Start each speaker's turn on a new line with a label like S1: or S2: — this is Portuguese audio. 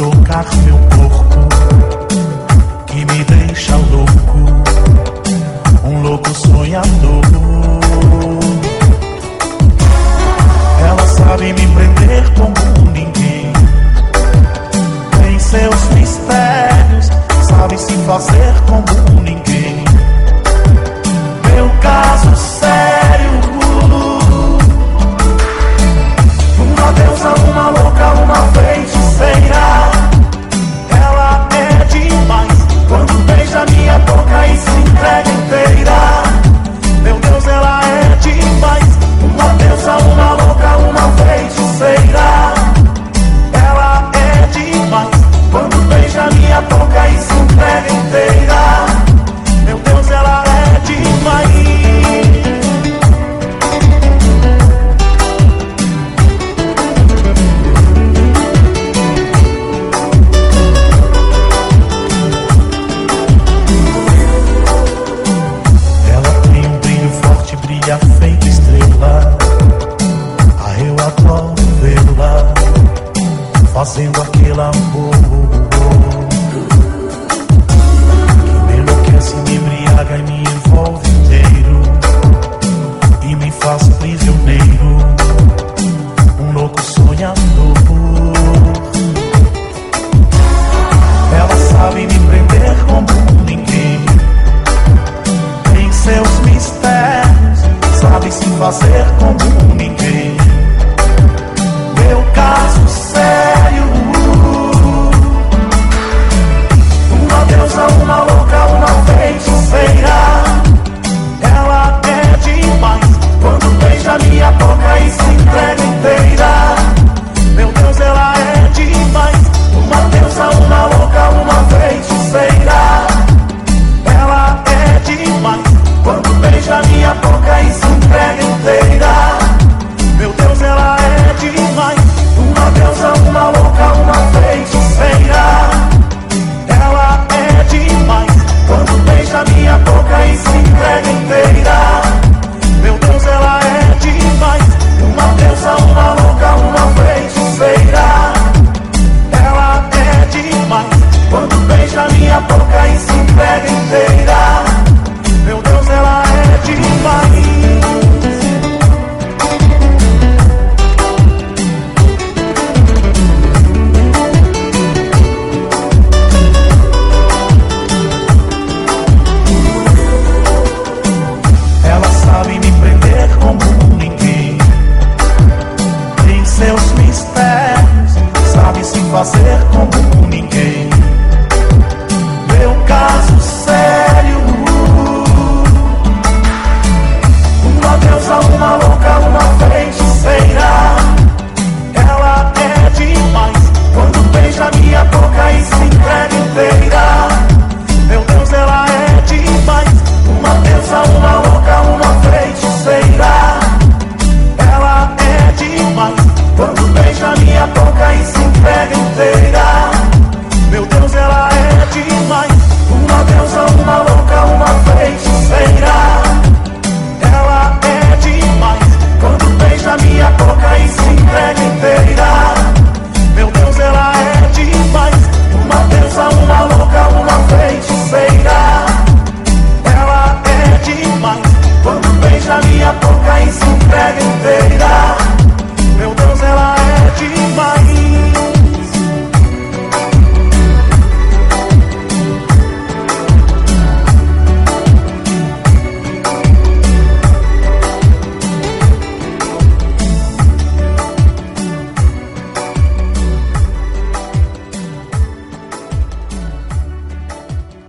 S1: tocar meu corpo, que me deixa louco, um louco sonhador. Ela sabe me prender como ninguém, tem seus mistérios, sabe se fazer como ninguém. Meu caso sério, uma deusa, uma louca, uma feiticeira. Ela é demais quando beija minha boca e se entrega inteira. Meu Deus, ela é demais, uma deusa, uma louca, uma feiticeira. Ela é demais quando beija minha boca e se entrega inteira. Meu Deus, ela é demais. Feito estrela, eu adoro vê-la fazendo aquele amor que me enlouquece, me embriaga e me envolve inteiro e me faz prisioneiro, um louco sonhador. Ela sabe me prender como ninguém, tem seus mistérios, sabe se fazer como ninguém. Meu caso sério, uma deusa, uma louca, uma feiticeira. Ela é demais quando beija minha boca e se entrega inteira. Meu Deus, ela é demais, uma deusa, uma louca, uma feiticeira. Ela é demais quando beija minha boca e se entrega inteira. Meu Deus, ela é demais, uma deusa, uma louca, uma feiticeira. Ela é demais quando beija minha boca e se entrega inteira. Meu Deus, ela é demais, uma deusa, uma louca, uma feiticeira. Ela é demais quando beija minha boca e se entrega inteira. Meu Deus, ela é demais. Ela sabe me prender como ninguém, tem seus mistérios, sabe se fazer como ninguém. Meu caso